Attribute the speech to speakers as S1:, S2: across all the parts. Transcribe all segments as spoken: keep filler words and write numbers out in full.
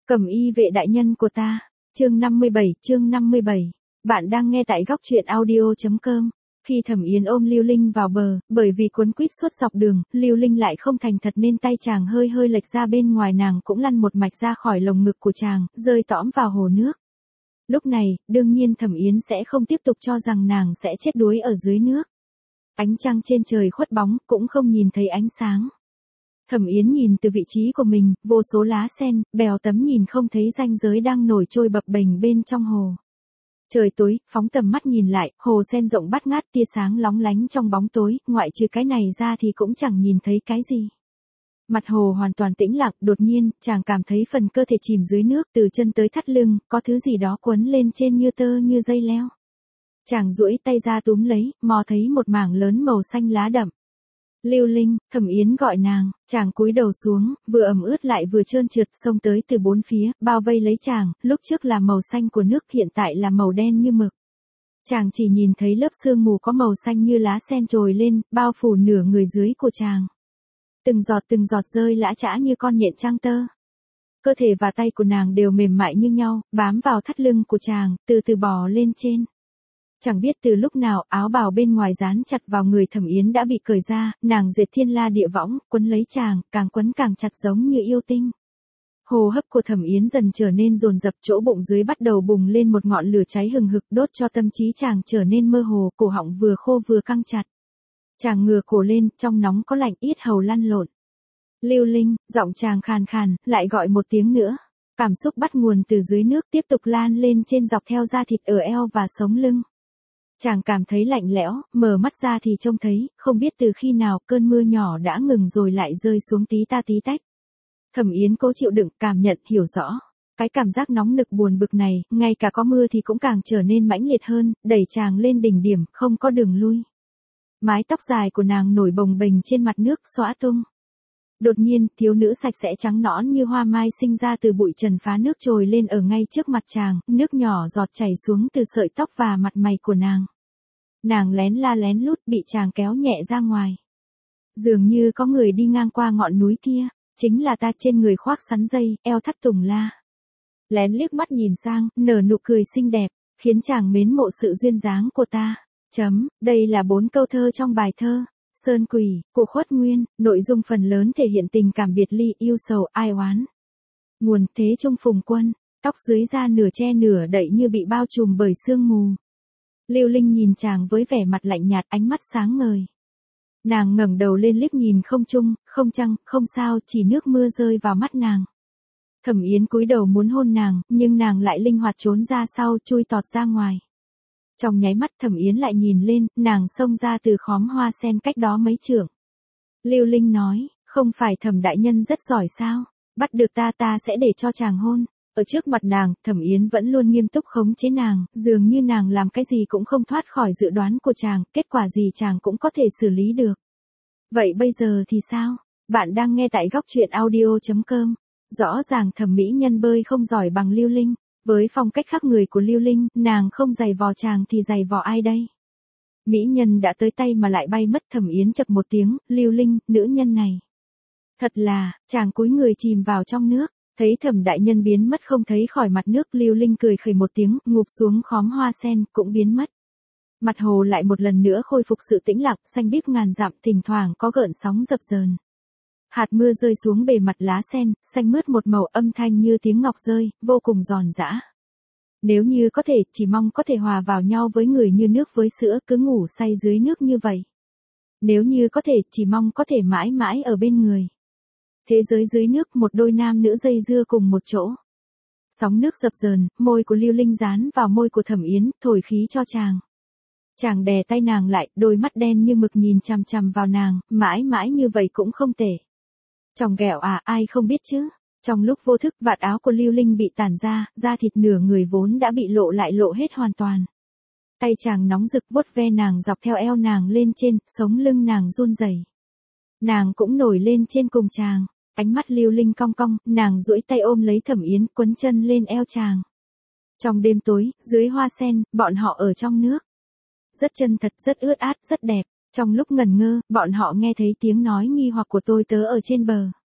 S1: Cẩm y vệ đại nhân của ta, chương năm mươi bảy, chương năm mươi bảy. Bạn đang nghe tại góc truyện audio.com. Khi Thẩm Yến ôm Lưu Linh vào bờ, bởi vì cuốn quýt suốt dọc đường, Lưu Linh lại không thành thật nên tay chàng hơi hơi lệch ra bên ngoài, nàng cũng lăn một mạch ra khỏi lồng ngực của chàng, rơi tõm vào hồ nước. Lúc này, đương nhiên Thẩm Yến sẽ không tiếp tục cho rằng nàng sẽ chết đuối ở dưới nước. Ánh trăng trên trời khuất bóng, cũng không nhìn thấy ánh sáng. Thẩm Yến nhìn từ vị trí của mình, vô số lá sen, bèo tấm nhìn không thấy ranh giới đang nổi trôi bập bềnh bên trong hồ. Trời tối, phóng tầm mắt nhìn lại, hồ sen rộng bát ngát, tia sáng lóng lánh trong bóng tối, ngoại trừ cái này ra thì cũng chẳng nhìn thấy cái gì. Mặt hồ hoàn toàn tĩnh lặng, đột nhiên, chàng cảm thấy phần cơ thể chìm dưới nước, từ chân tới thắt lưng, có thứ gì đó quấn lên trên như tơ như dây leo. Chàng duỗi tay ra túm lấy, mò thấy một mảng lớn màu xanh lá đậm. Lưu Linh, Thẩm Yến gọi nàng, chàng cúi đầu xuống, vừa ẩm ướt lại vừa trơn trượt, xông tới từ bốn phía, bao vây lấy chàng, lúc trước là màu xanh của nước, hiện tại là màu đen như mực. Chàng chỉ nhìn thấy lớp sương mù có màu xanh như lá sen trồi lên, bao phủ nửa người dưới của chàng. Từng giọt từng giọt rơi lã chã như con nhện trăng tơ. Cơ thể và tay của nàng đều mềm mại như nhau, bám vào thắt lưng của chàng, từ từ bò lên trên. Chẳng biết từ lúc nào, áo bào bên ngoài dán chặt vào người Thẩm Yến đã bị cởi ra, nàng dệt thiên la địa võng, quấn lấy chàng, càng quấn càng chặt giống như yêu tinh. Hô hấp của Thẩm Yến dần trở nên dồn dập, chỗ bụng dưới bắt đầu bùng lên một ngọn lửa cháy hừng hực, đốt cho tâm trí chàng trở nên mơ hồ, cổ họng vừa khô vừa căng chặt. Chàng ngửa cổ lên, trong nóng có lạnh, yết hầu lăn lộn. Lưu Linh, giọng chàng khàn khàn, lại gọi một tiếng nữa. Cảm xúc bắt nguồn từ dưới nước, tiếp tục lan lên trên dọc theo da thịt ở eo và sống lưng. Chàng cảm thấy lạnh lẽo, mở mắt ra thì trông thấy, không biết từ khi nào cơn mưa nhỏ đã ngừng rồi lại rơi xuống tí ta tí tách. Thẩm Yến cố chịu đựng, cảm nhận, hiểu rõ. Cái cảm giác nóng nực buồn bực này, ngay cả có mưa thì cũng càng trở nên mãnh liệt hơn, đẩy chàng lên đỉnh điểm, không có đường lui. Mái tóc dài của nàng nổi bồng bềnh trên mặt nước, xõa tung. Đột nhiên, thiếu nữ sạch sẽ trắng nõn như hoa mai sinh ra từ bụi trần phá nước trồi lên ở ngay trước mặt chàng, nước nhỏ giọt chảy xuống từ sợi tóc và mặt mày của nàng. Nàng lén la lén lút bị chàng kéo nhẹ ra ngoài. Dường như có người đi ngang qua ngọn núi kia, chính là ta, trên người khoác sắn dây, eo thắt tùng la. Lén liếc mắt nhìn sang, nở nụ cười xinh đẹp, khiến chàng mến mộ sự duyên dáng của ta. Chấm, đây là bốn câu thơ trong bài thơ Sơn Quỷ của Khuất Nguyên, nội dung phần lớn thể hiện tình cảm biệt ly, yêu sầu, ai oán. Nguồn: Thế Trung Phùng Quân, tóc dưới da nửa che nửa đậy như bị bao trùm bởi sương mù. Lưu Linh nhìn chàng với vẻ mặt lạnh nhạt, ánh mắt sáng ngời. Nàng ngẩng đầu lên liếc nhìn không trung, không trăng, không sao, chỉ nước mưa rơi vào mắt nàng. Thẩm Yến cúi đầu muốn hôn nàng, nhưng nàng lại linh hoạt trốn ra sau, chui tọt ra ngoài. Trong nháy mắt Thẩm Yến lại nhìn lên, nàng xông ra từ khóm hoa sen cách đó mấy trượng. Lưu Linh nói, không phải Thẩm đại nhân rất giỏi sao, bắt được ta ta sẽ để cho chàng hôn. Ở trước mặt nàng, Thẩm Yến vẫn luôn nghiêm túc khống chế nàng, dường như nàng làm cái gì cũng không thoát khỏi dự đoán của chàng, kết quả gì chàng cũng có thể xử lý được. Vậy bây giờ thì sao? Bạn đang nghe tại góc truyện audio.com. Rõ ràng thẩm mỹ nhân bơi không giỏi bằng Lưu Linh. Với phong cách khác người của Lưu Linh, nàng không giày vò chàng thì giày vò ai đây? Mỹ nhân đã tới tay mà lại bay mất. Thẩm Yến chậc một tiếng, Lưu Linh, nữ nhân này. Thật là, chàng cúi người chìm vào trong nước, thấy Thẩm đại nhân biến mất không thấy khỏi mặt nước, Lưu Linh cười khẩy một tiếng, ngụp xuống khóm hoa sen, cũng biến mất. Mặt hồ lại một lần nữa khôi phục sự tĩnh lặng, xanh biếc ngàn dặm, thỉnh thoảng có gợn sóng dập dờn. Hạt mưa rơi xuống bề mặt lá sen, xanh mướt một màu, âm thanh như tiếng ngọc rơi, vô cùng giòn giã. Nếu như có thể, chỉ mong có thể hòa vào nhau với người như nước với sữa, cứ ngủ say dưới nước như vậy. Nếu như có thể, chỉ mong có thể mãi mãi ở bên người. Thế giới dưới nước, một đôi nam nữ dây dưa cùng một chỗ. Sóng nước dập dờn, môi của Lưu Linh dán vào môi của Thẩm Yến, thổi khí cho chàng. Chàng đè tay nàng lại, đôi mắt đen như mực nhìn chằm chằm vào nàng, mãi mãi như vậy cũng không tệ. Chòng ghẹo à, ai không biết chứ. Trong lúc vô thức, vạt áo của Lưu Linh bị tản ra, da thịt nửa người vốn đã bị lộ lại lộ hết hoàn toàn. Tay chàng nóng rực vuốt ve nàng dọc theo eo nàng lên trên, sống lưng nàng run rẩy. Nàng cũng nổi lên trên cùng chàng, ánh mắt Lưu Linh cong cong, nàng duỗi tay ôm lấy Thẩm Yến, quấn chân lên eo chàng. Trong đêm tối, dưới hoa sen, bọn họ ở trong nước. Rất chân thật, rất ướt át, rất đẹp. Trong lúc ngẩn ngơ, bọn họ nghe thấy tiếng nói nghi hoặc của tôi tớ ở trên bờ.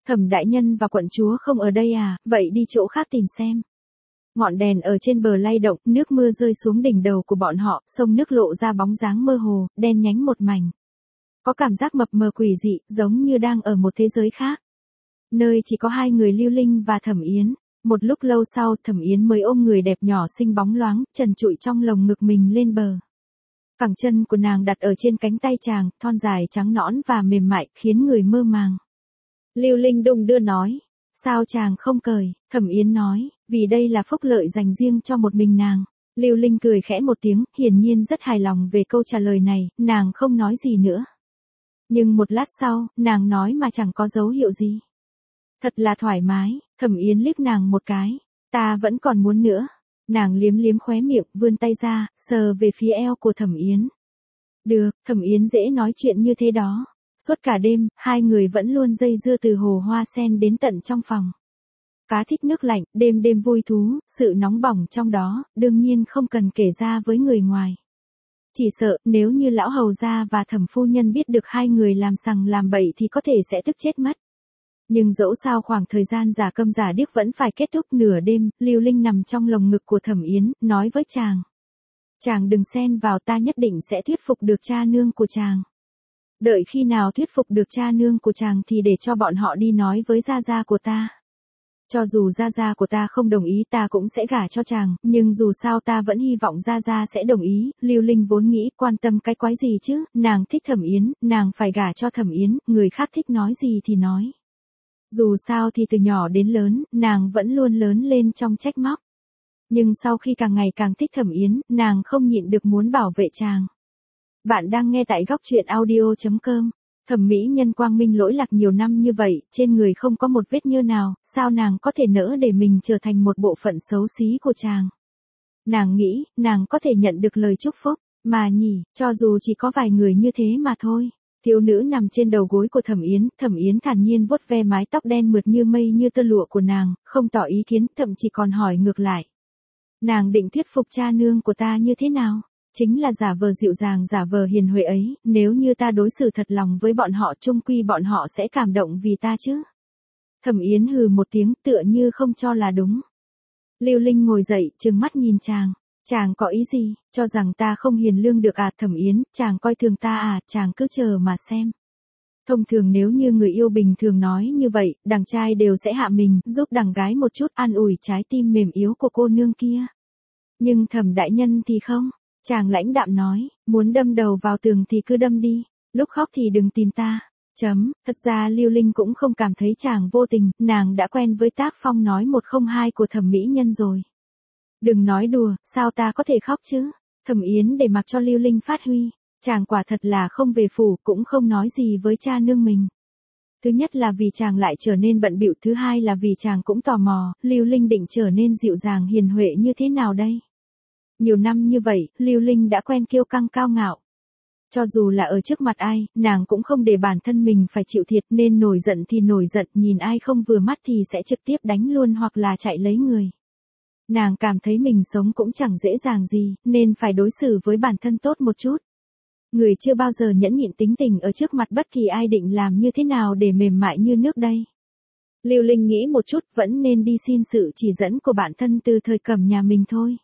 S1: Thẩm đại nhân và quận chúa không ở đây à, vậy đi chỗ khác tìm xem. Ngọn đèn ở trên bờ lay động, nước mưa rơi xuống đỉnh đầu của bọn họ, sông nước lộ ra bóng dáng mơ hồ, đen nhánh một mảnh. Có cảm giác mập mờ quỷ dị, giống như đang ở một thế giới khác. Nơi chỉ có hai người Lưu Linh và Thẩm Yến. Một lúc lâu sau, Thẩm Yến mới ôm người đẹp nhỏ xinh bóng loáng, trần trụi trong lồng ngực mình lên bờ. Cẳng chân của nàng đặt ở trên cánh tay chàng, thon dài trắng nõn và mềm mại, khiến người mơ màng. Lưu Linh đung đưa nói, sao chàng không cởi? Thẩm Yến nói, vì đây là phúc lợi dành riêng cho một mình nàng. Lưu Linh cười khẽ một tiếng, hiển nhiên rất hài lòng về câu trả lời này, nàng không nói gì nữa. Nhưng một lát sau, nàng nói mà chẳng có dấu hiệu gì. Thật là thoải mái. Thẩm Yến liếc nàng một cái, ta vẫn còn muốn nữa. Nàng liếm liếm khóe miệng, vươn tay ra, sờ về phía eo của Thẩm Yến. Được, Thẩm Yến dễ nói chuyện như thế đó. Suốt cả đêm, hai người vẫn luôn dây dưa từ hồ hoa sen đến tận trong phòng. Cá thích nước lạnh, đêm đêm vui thú, sự nóng bỏng trong đó, đương nhiên không cần kể ra với người ngoài. Chỉ sợ, nếu như lão hầu gia và Thẩm phu nhân biết được hai người làm sằng làm bậy thì có thể sẽ tức chết mất. Nhưng dẫu sao khoảng thời gian giả câm giả điếc vẫn phải kết thúc. Nửa đêm, Lưu Linh nằm trong lồng ngực của Thẩm Yến, nói với chàng. Chàng đừng xen vào, ta nhất định sẽ thuyết phục được cha nương của chàng. Đợi khi nào thuyết phục được cha nương của chàng thì để cho bọn họ đi nói với gia gia của ta. Cho dù gia gia của ta không đồng ý ta cũng sẽ gả cho chàng, nhưng dù sao ta vẫn hy vọng gia gia sẽ đồng ý. Lưu Linh vốn nghĩ quan tâm cái quái gì chứ, nàng thích Thẩm Yến, nàng phải gả cho Thẩm Yến, người khác thích nói gì thì nói. Dù sao thì từ nhỏ đến lớn, nàng vẫn luôn lớn lên trong trách móc. Nhưng sau khi càng ngày càng thích Thẩm Yến, nàng không nhịn được muốn bảo vệ chàng. Bạn đang nghe tại góc truyện audio chấm com. Thẩm mỹ nhân Quang Minh lỗi lạc nhiều năm như vậy, trên người không có một vết nhơ nào, sao nàng có thể nỡ để mình trở thành một bộ phận xấu xí của chàng. Nàng nghĩ, nàng có thể nhận được lời chúc phúc, mà nhỉ, cho dù chỉ có vài người như thế mà thôi. Thiếu nữ nằm trên đầu gối của Thẩm Yến, Thẩm Yến thản nhiên vuốt ve mái tóc đen mượt như mây như tơ lụa của nàng, không tỏ ý kiến, thậm chí còn hỏi ngược lại. Nàng định thuyết phục cha nương của ta như thế nào? Chính là giả vờ dịu dàng giả vờ hiền huệ ấy, nếu như ta đối xử thật lòng với bọn họ chung quy bọn họ sẽ cảm động vì ta chứ. Thẩm Yến hừ một tiếng tựa như không cho là đúng. Lưu Linh ngồi dậy, trừng mắt nhìn chàng. Chàng có ý gì, cho rằng ta không hiền lương được à? Thẩm Yến, chàng coi thường ta à? Chàng cứ chờ mà xem. Thông thường nếu như người yêu bình thường nói như vậy, đằng trai đều sẽ hạ mình, giúp đằng gái một chút an ủi trái tim mềm yếu của cô nương kia. Nhưng Thẩm đại nhân thì không. Chàng lãnh đạm nói, muốn đâm đầu vào tường thì cứ đâm đi, lúc khóc thì đừng tìm ta. Chấm, thật ra Lưu Linh cũng không cảm thấy chàng vô tình, nàng đã quen với tác phong nói một không hai của Thẩm mỹ nhân rồi. Đừng nói đùa, sao ta có thể khóc chứ? Thẩm Yến để mặc cho Lưu Linh phát huy, chàng quả thật là không về phủ, cũng không nói gì với cha nương mình. Thứ nhất là vì chàng lại trở nên bận bịu, thứ hai là vì chàng cũng tò mò, Lưu Linh định trở nên dịu dàng hiền huệ như thế nào đây? Nhiều năm như vậy, Lưu Linh đã quen kiêu căng cao ngạo. Cho dù là ở trước mặt ai, nàng cũng không để bản thân mình phải chịu thiệt, nên nổi giận thì nổi giận, nhìn ai không vừa mắt thì sẽ trực tiếp đánh luôn hoặc là chạy lấy người. Nàng cảm thấy mình sống cũng chẳng dễ dàng gì, nên phải đối xử với bản thân tốt một chút. Người chưa bao giờ nhẫn nhịn tính tình ở trước mặt bất kỳ ai định làm như thế nào để mềm mại như nước đây. Lưu Linh nghĩ một chút, vẫn nên đi xin sự chỉ dẫn của bản thân từ thời Cẩm nhà mình thôi.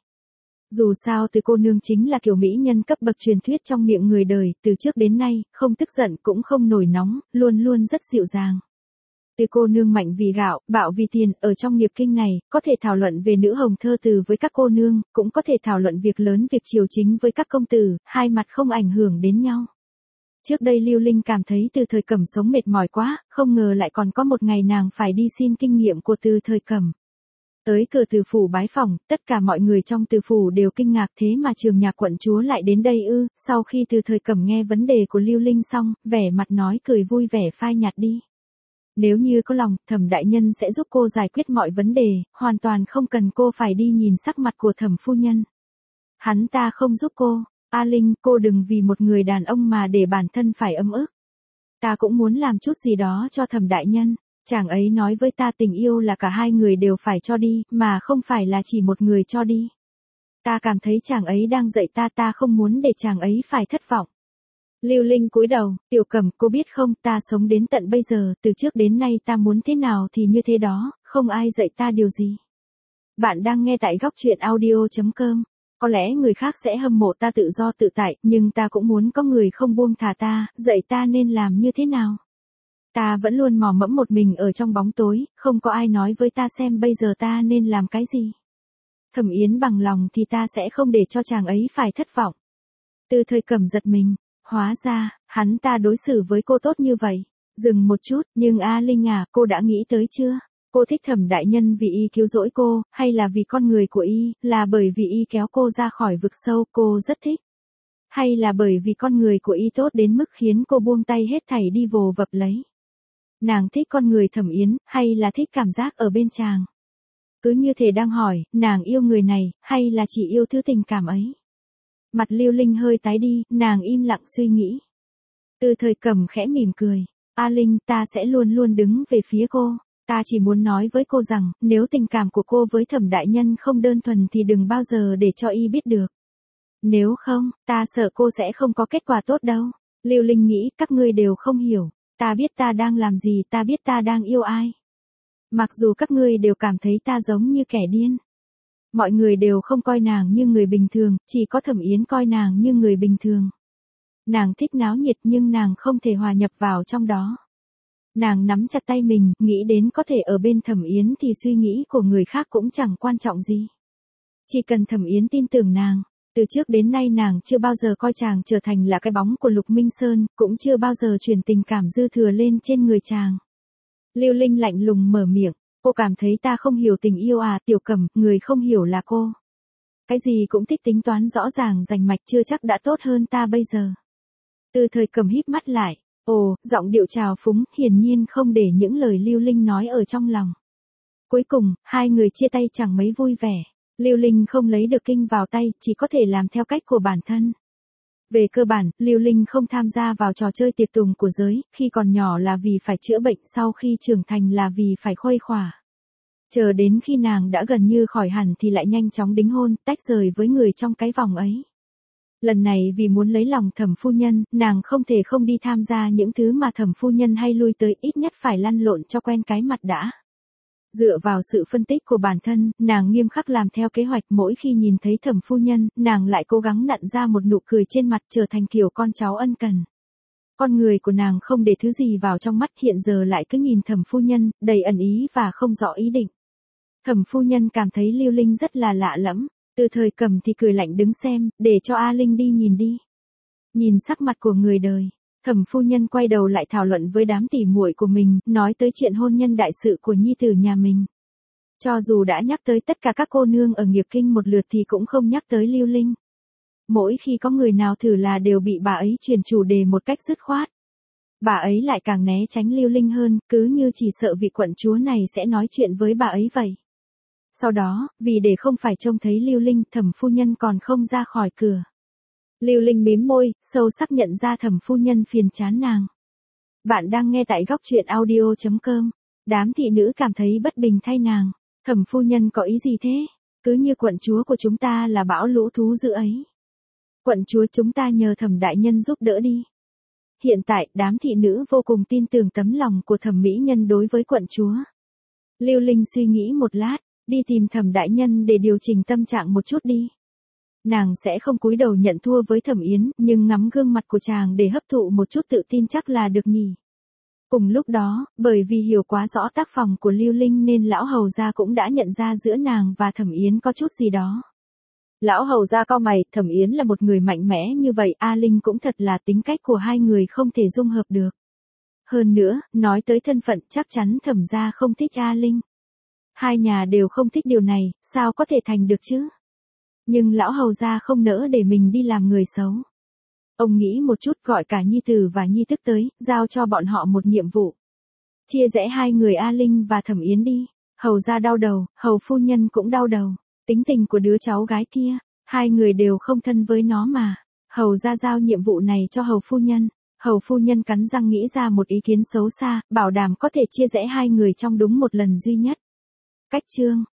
S1: Dù sao từ cô nương chính là kiểu mỹ nhân cấp bậc truyền thuyết trong miệng người đời, từ trước đến nay, không tức giận cũng không nổi nóng, luôn luôn rất dịu dàng. Từ cô nương mạnh vì gạo, bạo vì tiền, ở trong nghiệp kinh này, có thể thảo luận về nữ hồng thơ từ với các cô nương, cũng có thể thảo luận việc lớn việc triều chính với các công tử, hai mặt không ảnh hưởng đến nhau. Trước đây Lưu Linh cảm thấy từ thời Cẩm sống mệt mỏi quá, không ngờ lại còn có một ngày nàng phải đi xin kinh nghiệm của từ thời Cẩm. Tới cửa từ phủ bái phỏng, tất cả mọi người trong từ phủ đều kinh ngạc, thế mà Trường Nhạc quận chúa lại đến đây ư? Sau khi từ thời Cẩm nghe vấn đề của Lưu Linh xong, vẻ mặt nói cười vui vẻ phai nhạt đi. Nếu như có lòng, Thẩm đại nhân sẽ giúp cô giải quyết mọi vấn đề, hoàn toàn không cần cô phải đi nhìn sắc mặt của Thẩm phu nhân. Hắn ta không giúp cô. A Linh, cô đừng vì một người đàn ông mà để bản thân phải ấm ức. Ta cũng muốn làm chút gì đó cho Thẩm đại nhân. Chàng ấy nói với ta tình yêu là cả hai người đều phải cho đi, mà không phải là chỉ một người cho đi. Ta cảm thấy chàng ấy đang dạy ta, ta không muốn để chàng ấy phải thất vọng. Lưu Linh cúi đầu, Tiểu Cẩm, cô biết không, ta sống đến tận bây giờ, từ trước đến nay ta muốn thế nào thì như thế đó, không ai dạy ta điều gì. Bạn đang nghe tại góc truyện audio.com. Có lẽ người khác sẽ hâm mộ ta tự do tự tại, nhưng ta cũng muốn có người không buông thả ta, dạy ta nên làm như thế nào. Ta vẫn luôn mò mẫm một mình ở trong bóng tối, không có ai nói với ta xem bây giờ ta nên làm cái gì. Thẩm Yến bằng lòng thì ta sẽ không để cho chàng ấy phải thất vọng. Từ Thời Cẩm giật mình, hóa ra, hắn ta đối xử với cô tốt như vậy. Dừng một chút, nhưng A Linh à, cô đã nghĩ tới chưa? Cô thích Thẩm đại nhân vì y cứu rỗi cô, hay là vì con người của y, là bởi vì y kéo cô ra khỏi vực sâu, cô rất thích. Hay là bởi vì con người của y tốt đến mức khiến cô buông tay hết thảy đi vồ vập lấy. Nàng thích con người Thẩm Yến, hay là thích cảm giác ở bên chàng? Cứ như thể đang hỏi, nàng yêu người này, hay là chỉ yêu thứ tình cảm ấy? Mặt Lưu Linh hơi tái đi, nàng im lặng suy nghĩ. Từ Thời Cẩm khẽ mỉm cười. A Linh, ta sẽ luôn luôn đứng về phía cô. Ta chỉ muốn nói với cô rằng, nếu tình cảm của cô với Thẩm đại nhân không đơn thuần thì đừng bao giờ để cho y biết được. Nếu không, ta sợ cô sẽ không có kết quả tốt đâu. Lưu Linh nghĩ, các ngươi đều không hiểu. Ta biết ta đang làm gì, ta biết ta đang yêu ai. Mặc dù các ngươi đều cảm thấy ta giống như kẻ điên. Mọi người đều không coi nàng như người bình thường, chỉ có Thẩm Yến coi nàng như người bình thường. Nàng thích náo nhiệt nhưng nàng không thể hòa nhập vào trong đó. Nàng nắm chặt tay mình, nghĩ đến có thể ở bên Thẩm Yến thì suy nghĩ của người khác cũng chẳng quan trọng gì. Chỉ cần Thẩm Yến tin tưởng nàng. Từ trước đến nay nàng chưa bao giờ coi chàng trở thành là cái bóng của Lục Minh Sơn, cũng chưa bao giờ chuyển tình cảm dư thừa lên trên người chàng. Lưu Linh lạnh lùng mở miệng, cô cảm thấy ta không hiểu tình yêu à? Tiểu Cẩm, người không hiểu là cô. Cái gì cũng thích tính toán rõ ràng rành mạch, chưa chắc đã tốt hơn ta bây giờ. Từ Thời Cẩm híp mắt lại, ồ, giọng điệu trào phúng, hiển nhiên không để những lời Lưu Linh nói ở trong lòng. Cuối cùng, hai người chia tay chẳng mấy vui vẻ. Lưu Linh không lấy được kinh vào tay, chỉ có thể làm theo cách của bản thân. Về cơ bản, Lưu Linh không tham gia vào trò chơi tiệc tùng của giới, khi còn nhỏ là vì phải chữa bệnh, sau khi trưởng thành là vì phải khuây khỏa. Chờ đến khi nàng đã gần như khỏi hẳn thì lại nhanh chóng đính hôn, tách rời với người trong cái vòng ấy. Lần này vì muốn lấy lòng Thẩm phu nhân, nàng không thể không đi tham gia những thứ mà Thẩm phu nhân hay lui tới, ít nhất phải lăn lộn cho quen cái mặt đã. Dựa vào sự phân tích của bản thân, nàng nghiêm khắc làm theo kế hoạch, mỗi khi nhìn thấy Thẩm phu nhân, nàng lại cố gắng nặn ra một nụ cười trên mặt, trở thành kiểu con cháu ân cần. Con người của nàng không để thứ gì vào trong mắt, hiện giờ lại cứ nhìn Thẩm phu nhân, đầy ẩn ý và không rõ ý định. Thẩm phu nhân cảm thấy Lưu Linh rất là lạ lẫm, Từ Thời Cẩm thì cười lạnh đứng xem, để cho A Linh đi nhìn đi. Nhìn sắc mặt của người đời. Thẩm phu nhân quay đầu lại thảo luận với đám tỉ muội của mình, nói tới chuyện hôn nhân đại sự của nhi tử nhà mình. Cho dù đã nhắc tới tất cả các cô nương ở Nghiệp Kinh một lượt thì cũng không nhắc tới Lưu Linh. Mỗi khi có người nào thử là đều bị bà ấy chuyển chủ đề một cách dứt khoát. Bà ấy lại càng né tránh Lưu Linh hơn, cứ như chỉ sợ vị quận chúa này sẽ nói chuyện với bà ấy vậy. Sau đó, vì để không phải trông thấy Lưu Linh, Thẩm phu nhân còn không ra khỏi cửa. Lưu Linh mím môi, sâu sắc nhận ra Thẩm phu nhân phiền chán nàng. Bạn đang nghe tại góc truyện audio.com. Đám thị nữ cảm thấy bất bình thay nàng. Thẩm phu nhân có ý gì thế? Cứ như quận chúa của chúng ta là bão lũ thú dữ ấy. Quận chúa, chúng ta nhờ Thẩm đại nhân giúp đỡ đi. Hiện tại, đám thị nữ vô cùng tin tưởng tấm lòng của Thẩm mỹ nhân đối với quận chúa. Lưu Linh suy nghĩ một lát, đi tìm Thẩm đại nhân để điều chỉnh tâm trạng một chút đi. Nàng sẽ không cúi đầu nhận thua với Thẩm Yến, nhưng ngắm gương mặt của chàng để hấp thụ một chút tự tin chắc là được nhỉ. Cùng lúc đó, bởi vì hiểu quá rõ tác phòng của Lưu Linh nên lão hầu gia cũng đã nhận ra giữa nàng và Thẩm Yến có chút gì đó. Lão hầu gia cau mày, Thẩm Yến là một người mạnh mẽ như vậy, A Linh cũng thật là tính cách của hai người không thể dung hợp được. Hơn nữa, nói tới thân phận chắc chắn Thẩm gia không thích A Linh. Hai nhà đều không thích điều này, sao có thể thành được chứ? Nhưng lão hầu gia không nỡ để mình đi làm người xấu. Ông nghĩ một chút gọi cả nhi tử và nhi tức tới, giao cho bọn họ một nhiệm vụ. Chia rẽ hai người A Linh và Thẩm Yến đi. Hầu gia đau đầu, hầu phu nhân cũng đau đầu. Tính tình của đứa cháu gái kia, hai người đều không thân với nó mà. Hầu gia giao nhiệm vụ này cho hầu phu nhân. Hầu phu nhân cắn răng nghĩ ra một ý kiến xấu xa, bảo đảm có thể chia rẽ hai người trong đúng một lần duy nhất. Cách chương